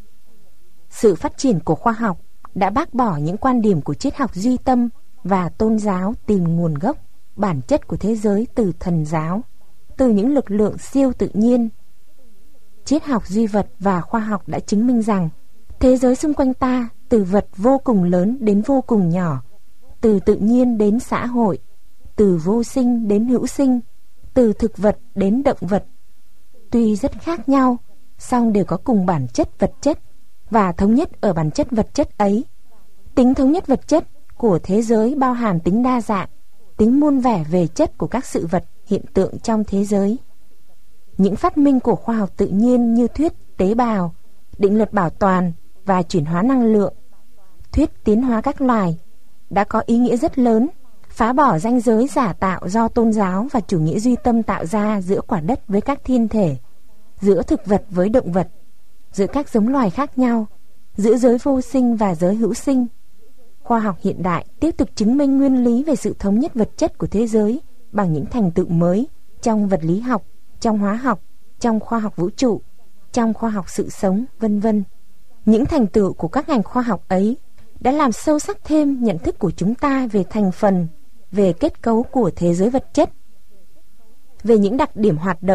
Sự phát triển của khoa học đã bác bỏ những quan điểm của triết học duy tâm và tôn giáo tìm nguồn gốc, bản chất của thế giới từ thần giáo, từ những lực lượng siêu tự nhiên. Triết học duy vật và khoa học đã chứng minh rằng thế giới xung quanh ta, từ vật vô cùng lớn đến vô cùng nhỏ, từ tự nhiên đến xã hội, từ vô sinh đến hữu sinh, từ thực vật đến động vật, tuy rất khác nhau, song đều có cùng bản chất vật chất và thống nhất ở bản chất vật chất ấy. Tính thống nhất vật chất của thế giới bao hàm tính đa dạng, tính muôn vẻ về chất của các sự vật hiện tượng trong thế giới. Những phát minh của khoa học tự nhiên như thuyết tế bào, định luật bảo toàn và chuyển hóa năng lượng, thuyết tiến hóa các loài đã có ý nghĩa rất lớn, phá bỏ ranh giới giả tạo do tôn giáo và chủ nghĩa duy tâm tạo ra giữa quả đất với các thiên thể, giữa thực vật với động vật, giữa các giống loài khác nhau, giữa giới vô sinh và giới hữu sinh. Khoa học hiện đại tiếp tục chứng minh nguyên lý về sự thống nhất vật chất của thế giới bằng những thành tựu mới trong vật lý học, trong hóa học, trong khoa học vũ trụ, trong khoa học sự sống, vân vân. Những thành tựu của các ngành khoa học ấy đã làm sâu sắc thêm nhận thức của chúng ta về thành phần, về kết cấu của thế giới vật chất, về những đặc điểm hoạt động,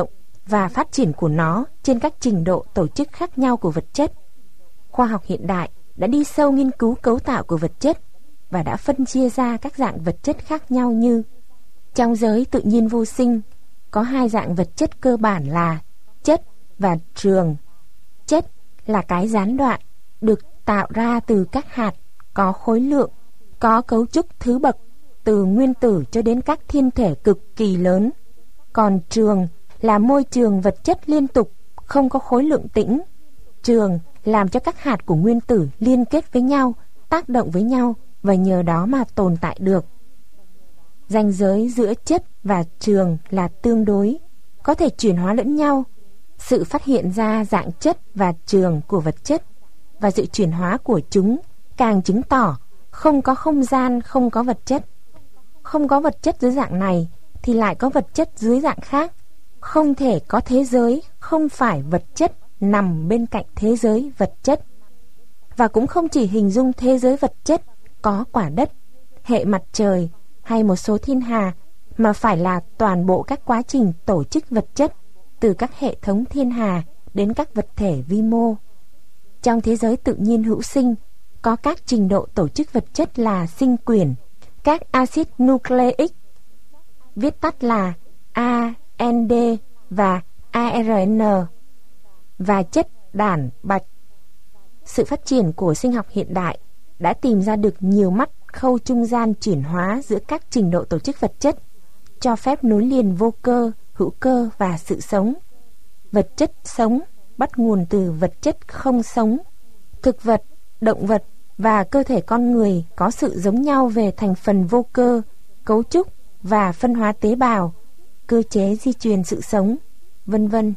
và phát triển của nó trên các trình độ tổ chức khác nhau của vật chất. Khoa học hiện đại đã đi sâu nghiên cứu cấu tạo của vật chất và đã phân chia ra các dạng vật chất khác nhau như: trong giới tự nhiên vô sinh có hai dạng vật chất cơ bản là chất và trường. Chất là cái gián đoạn, được tạo ra từ các hạt, có khối lượng, có cấu trúc thứ bậc, từ nguyên tử cho đến các thiên thể cực kỳ lớn. Còn trường là môi trường vật chất liên tục, không có khối lượng tĩnh. Trường làm cho các hạt của nguyên tử liên kết với nhau, tác động với nhau và nhờ đó mà tồn tại được. Ranh giới giữa chất và trường là tương đối, có thể chuyển hóa lẫn nhau. Sự phát hiện ra dạng chất và trường của vật chất và sự chuyển hóa của chúng càng chứng tỏ không có không gian, không có vật chất. Không có vật chất dưới dạng này thì lại có vật chất dưới dạng khác. Không thể có thế giới không phải vật chất nằm bên cạnh thế giới vật chất. Và cũng không chỉ hình dung thế giới vật chất có quả đất, hệ mặt trời hay một số thiên hà, mà phải là toàn bộ các quá trình tổ chức vật chất, từ các hệ thống thiên hà đến các vật thể vi mô. Trong thế giới tự nhiên hữu sinh có các trình độ tổ chức vật chất là sinh quyển, các axit nucleic, viết tắt là AND và ARN, và chất đản bạch. Sự phát triển của sinh học hiện đại đã tìm ra được nhiều mắt khâu trung gian chuyển hóa giữa các trình độ tổ chức vật chất, cho phép nối liền vô cơ, hữu cơ và sự sống. Vật chất sống bắt nguồn từ vật chất không sống. Thực vật, động vật và cơ thể con người có sự giống nhau về thành phần vô cơ, cấu trúc và phân hóa tế bào, cơ chế di truyền sự sống, vân vân.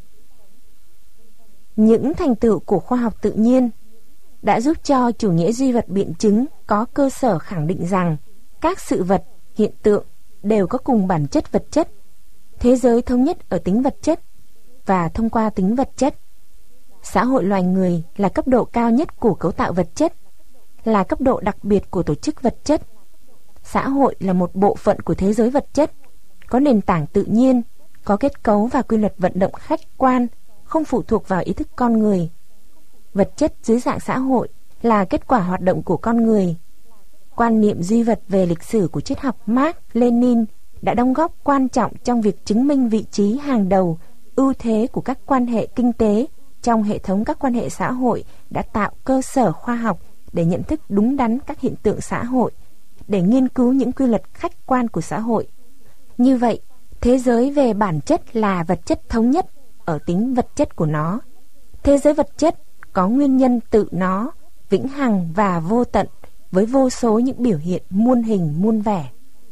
Những thành tựu của khoa học tự nhiên đã giúp cho chủ nghĩa duy vật biện chứng có cơ sở khẳng định rằng các sự vật, hiện tượng đều có cùng bản chất vật chất. Thế giới thống nhất ở tính vật chất, và thông qua tính vật chất, xã hội loài người là cấp độ cao nhất của cấu tạo vật chất, là cấp độ đặc biệt của tổ chức vật chất. Xã hội là một bộ phận của thế giới vật chất, có nền tảng tự nhiên, có kết cấu và quy luật vận động khách quan, không phụ thuộc vào ý thức con người. Vật chất dưới dạng xã hội là kết quả hoạt động của con người. Quan niệm duy vật về lịch sử của triết học Marx, Lenin đã đóng góp quan trọng trong việc chứng minh vị trí hàng đầu, ưu thế của các quan hệ kinh tế trong hệ thống các quan hệ xã hội, đã tạo cơ sở khoa học để nhận thức đúng đắn các hiện tượng xã hội, để nghiên cứu những quy luật khách quan của xã hội. Như vậy, thế giới về bản chất là vật chất thống nhất ở tính vật chất của nó. Thế giới vật chất có nguyên nhân tự nó, vĩnh hằng và vô tận, với vô số những biểu hiện muôn hình muôn vẻ.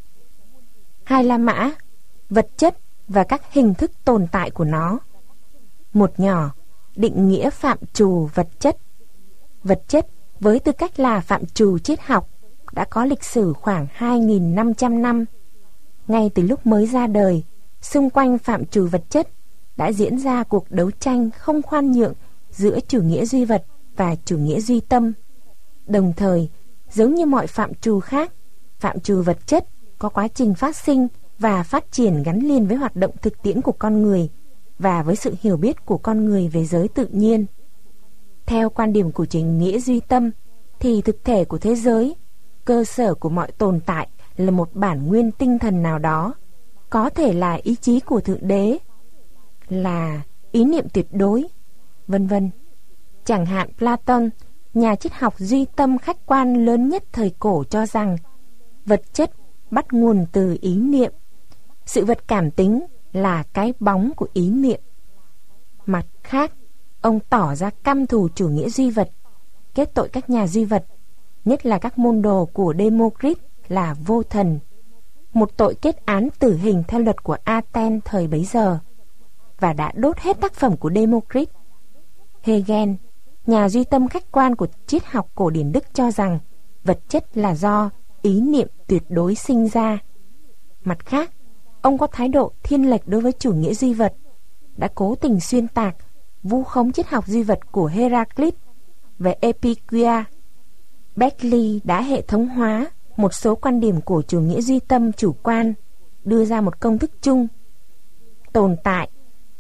Hai La Mã, vật chất và các hình thức tồn tại của nó. Một nhỏ, định nghĩa phạm trù vật chất. Vật chất với tư cách là phạm trù triết học đã có lịch sử khoảng 2.500 năm. Ngay từ lúc mới ra đời, xung quanh phạm trù vật chất đã diễn ra cuộc đấu tranh không khoan nhượng giữa chủ nghĩa duy vật và chủ nghĩa duy tâm. Đồng thời, giống như mọi phạm trù khác, phạm trù vật chất có quá trình phát sinh và phát triển gắn liền với hoạt động thực tiễn của con người và với sự hiểu biết của con người về giới tự nhiên. Theo quan điểm của chủ nghĩa duy tâm, thì thực thể của thế giới, cơ sở của mọi tồn tại là một bản nguyên tinh thần nào đó, có thể là ý chí của Thượng Đế, là ý niệm tuyệt đối, vân vân. Chẳng hạn Platon, nhà triết học duy tâm khách quan lớn nhất thời cổ, cho rằng vật chất bắt nguồn từ ý niệm. Sự vật cảm tính là cái bóng của ý niệm. Mặt khác, ông tỏ ra căm thù chủ nghĩa duy vật, kết tội các nhà duy vật, nhất là các môn đồ của Democritus là vô thần, một tội kết án tử hình theo luật của Athens thời bấy giờ, và đã đốt hết tác phẩm của Democritus. Hegel, nhà duy tâm khách quan của triết học cổ điển Đức, cho rằng vật chất là do ý niệm tuyệt đối sinh ra. Mặt khác, ông có thái độ thiên lệch đối với chủ nghĩa duy vật, đã cố tình xuyên tạc, vu khống triết học duy vật của Heraclit về Epicure. Berkeley đã hệ thống hóa một số quan điểm của chủ nghĩa duy tâm chủ quan, đưa ra một công thức chung: tồn tại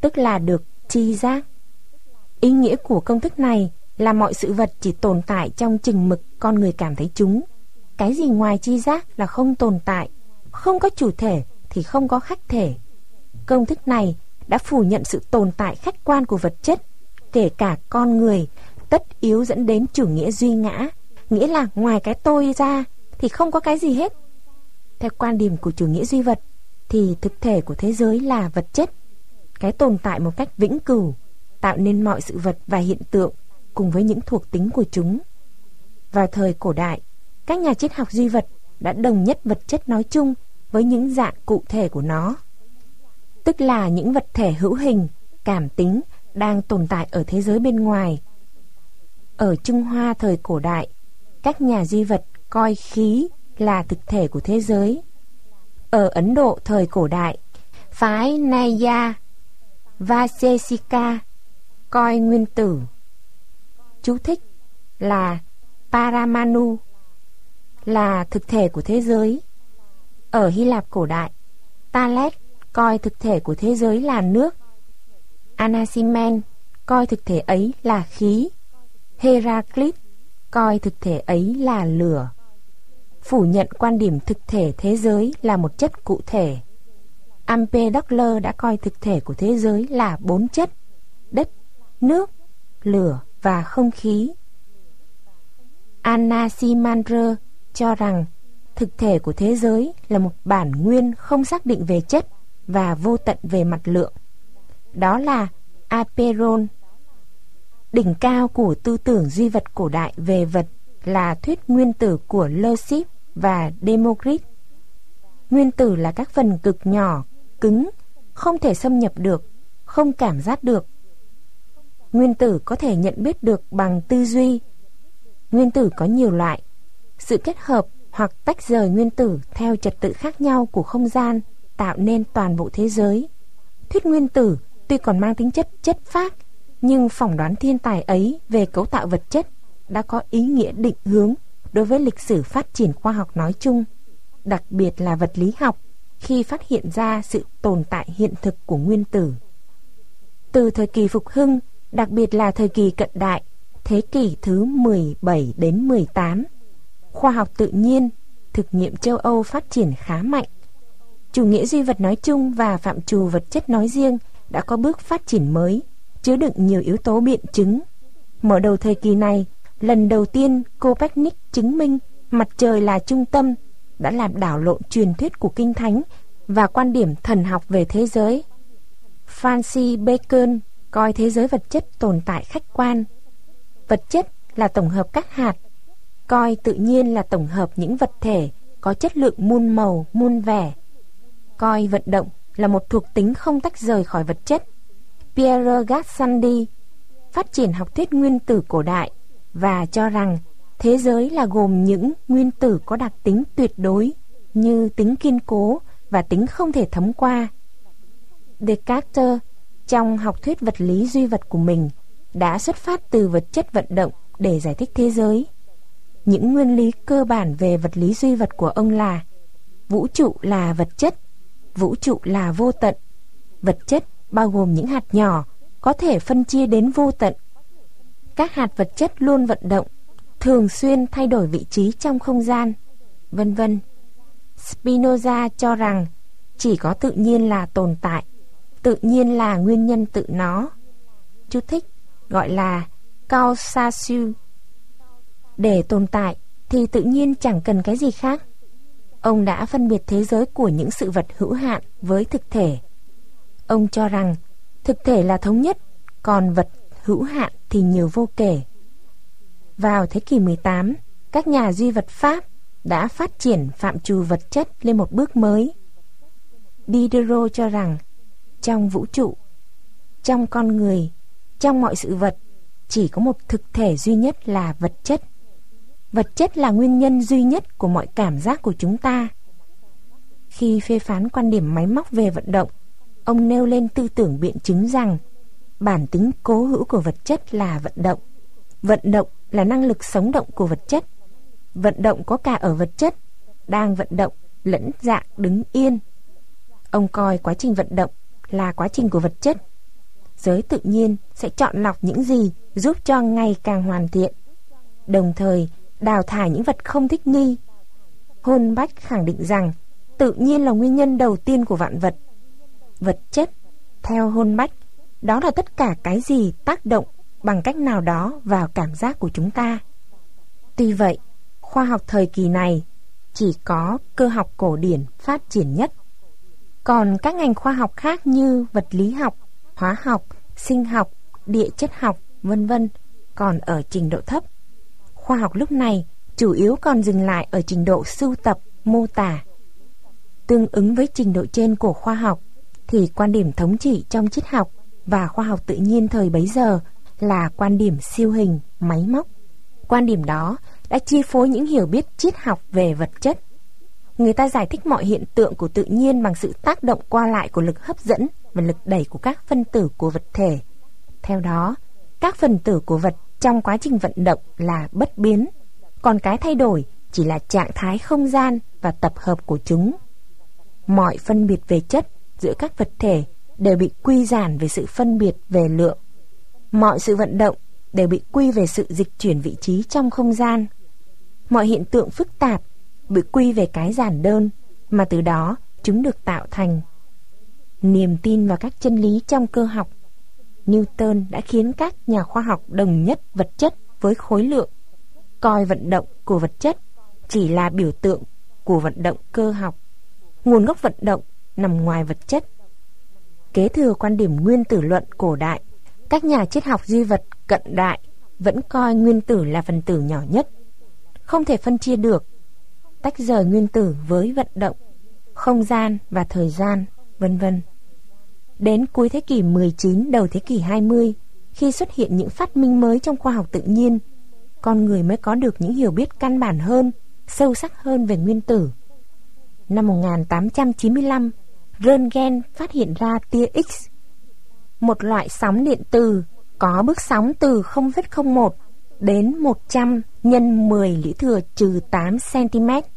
tức là được tri giác. Ý nghĩa của công thức này là mọi sự vật chỉ tồn tại trong chừng mực con người cảm thấy chúng. Cái gì ngoài tri giác là không tồn tại, không có chủ thể thì không có khách thể. Công thức này đã phủ nhận sự tồn tại khách quan của vật chất, kể cả con người, tất yếu dẫn đến chủ nghĩa duy ngã, nghĩa là ngoài cái tôi ra thì không có cái gì hết. Theo quan điểm của chủ nghĩa duy vật thì thực thể của thế giới là vật chất, cái tồn tại một cách vĩnh cửu, tạo nên mọi sự vật và hiện tượng cùng với những thuộc tính của chúng. Vào thời cổ đại, các nhà triết học duy vật đã đồng nhất vật chất nói chung với những dạng cụ thể của nó, tức là những vật thể hữu hình, cảm tính đang tồn tại ở thế giới bên ngoài. Ở Trung Hoa thời cổ đại, các nhà duy vật coi khí là thực thể của thế giới. Ở Ấn Độ thời cổ đại, phái Naya Vaisesika coi nguyên tử, chú thích là Paramanu, là thực thể của thế giới. Ở Hy Lạp cổ đại, Thales coi thực thể của thế giới là nước, Anaximen coi thực thể ấy là khí, Heraclit coi thực thể ấy là lửa. Phủ nhận quan điểm thực thể thế giới là một chất cụ thể. Empédocle đã coi thực thể của thế giới là 4 chất: đất, nước, lửa và không khí. Anaximander cho rằng thực thể của thế giới là một bản nguyên không xác định về chất và vô tận về mặt lượng. Đó là Aperon. Đỉnh cao của tư tưởng duy vật cổ đại về vật là thuyết nguyên tử của Leucipp và Democritus. Nguyên tử là các phần cực nhỏ, cứng, không thể xâm nhập được, không cảm giác được. Nguyên tử có thể nhận biết được bằng tư duy. Nguyên tử có nhiều loại. Sự kết hợp hoặc tách rời nguyên tử theo trật tự khác nhau của không gian tạo nên toàn bộ thế giới. Thuyết nguyên tử tuy còn mang tính chất chất phác, nhưng phỏng đoán thiên tài ấy về cấu tạo vật chất đã có ý nghĩa định hướng đối với lịch sử phát triển khoa học nói chung, đặc biệt là vật lý học, khi phát hiện ra sự tồn tại hiện thực của nguyên tử. Từ thời kỳ phục hưng, đặc biệt là thời kỳ cận đại, thế kỷ thứ 17 đến 18, khoa học tự nhiên, thực nghiệm châu Âu phát triển khá mạnh. Chủ nghĩa duy vật nói chung và phạm trù vật chất nói riêng đã có bước phát triển mới, chứa đựng nhiều yếu tố biện chứng. Mở đầu thời kỳ này, lần đầu tiên Copernic chứng minh mặt trời là trung tâm, đã làm đảo lộn truyền thuyết của Kinh Thánh và quan điểm thần học về thế giới. Francis Bacon coi thế giới vật chất tồn tại khách quan. Vật chất là tổng hợp các hạt, coi tự nhiên là tổng hợp những vật thể có chất lượng muôn màu, muôn vẻ. Coi vận động là một thuộc tính không tách rời khỏi vật chất. Pierre Gassendi phát triển học thuyết nguyên tử cổ đại và cho rằng thế giới là gồm những nguyên tử có đặc tính tuyệt đối như tính kiên cố và tính không thể thấm qua. Descartes trong học thuyết vật lý duy vật của mình đã xuất phát từ vật chất vận động để giải thích thế giới. Những nguyên lý cơ bản về vật lý duy vật của ông là: vũ trụ là vật chất, vũ trụ là vô tận, vật chất bao gồm những hạt nhỏ có thể phân chia đến vô tận. Các hạt vật chất luôn vận động, thường xuyên thay đổi vị trí trong không gian, vân vân. Spinoza cho rằng chỉ có tự nhiên là tồn tại, tự nhiên là nguyên nhân tự nó. Chú thích gọi là causatio. Để tồn tại thì tự nhiên chẳng cần cái gì khác. Ông đã phân biệt thế giới của những sự vật hữu hạn với thực thể. Ông cho rằng thực thể là thống nhất, còn vật hữu hạn thì nhiều vô kể. Vào thế kỷ 18, các nhà duy vật Pháp đã phát triển phạm trù vật chất lên một bước mới. Diderot cho rằng trong vũ trụ, trong con người, trong mọi sự vật chỉ có một thực thể duy nhất là vật chất. Vật chất là nguyên nhân duy nhất của mọi cảm giác của chúng ta. Khi phê phán quan điểm máy móc về vận động, ông nêu lên tư tưởng biện chứng rằng bản tính cố hữu của vật chất là vận động. Vận động là năng lực sống động của vật chất. Vận động có cả ở vật chất đang vận động lẫn dạng đứng yên. Ông coi quá trình vận động là quá trình của vật chất, giới tự nhiên sẽ chọn lọc những gì giúp cho ngày càng hoàn thiện, đồng thời đào thải những vật không thích nghi. Hornbach khẳng định rằng tự nhiên là nguyên nhân đầu tiên của vạn vật. Vật chất, theo Hornbach, đó là tất cả cái gì tác động bằng cách nào đó vào cảm giác của chúng ta. Tuy vậy, khoa học thời kỳ này chỉ có cơ học cổ điển phát triển nhất. Còn các ngành khoa học khác như vật lý học, hóa học, sinh học, địa chất học, vân vân còn ở trình độ thấp. Khoa học lúc này chủ yếu còn dừng lại ở trình độ sưu tập, mô tả. Tương ứng với trình độ trên của khoa học thì quan điểm thống trị trong triết học và khoa học tự nhiên thời bấy giờ là quan điểm siêu hình, máy móc. Quan điểm đó đã chi phối những hiểu biết triết học về vật chất. Người ta giải thích mọi hiện tượng của tự nhiên bằng sự tác động qua lại của lực hấp dẫn và lực đẩy của các phân tử của vật thể. Theo đó, các phần tử của vật trong quá trình vận động là bất biến, còn cái thay đổi chỉ là trạng thái không gian và tập hợp của chúng. Mọi phân biệt về chất giữa các vật thể đều bị quy giản về sự phân biệt về lượng. Mọi sự vận động đều bị quy về sự dịch chuyển vị trí trong không gian. Mọi hiện tượng phức tạp bị quy về cái giản đơn, mà từ đó chúng được tạo thành. Niềm tin vào các chân lý trong cơ học, Newton đã khiến các nhà khoa học đồng nhất vật chất với khối lượng, coi vận động của vật chất chỉ là biểu tượng của vận động cơ học. Nguồn gốc vận động nằm ngoài vật chất. Kế thừa quan điểm nguyên tử luận cổ đại, các nhà triết học duy vật cận đại vẫn coi nguyên tử là phần tử nhỏ nhất, không thể phân chia được, tách rời nguyên tử với vận động, không gian và thời gian, vân vân. Đến cuối thế kỷ 19, đầu thế kỷ 20, khi xuất hiện những phát minh mới trong khoa học tự nhiên, con người mới có được những hiểu biết căn bản hơn, sâu sắc hơn về nguyên tử. Năm 1895, Röntgen phát hiện ra tia X, một loại sóng điện từ có bước sóng từ 0,01 đến 100 nhân 10 lũy thừa trừ 8 cm.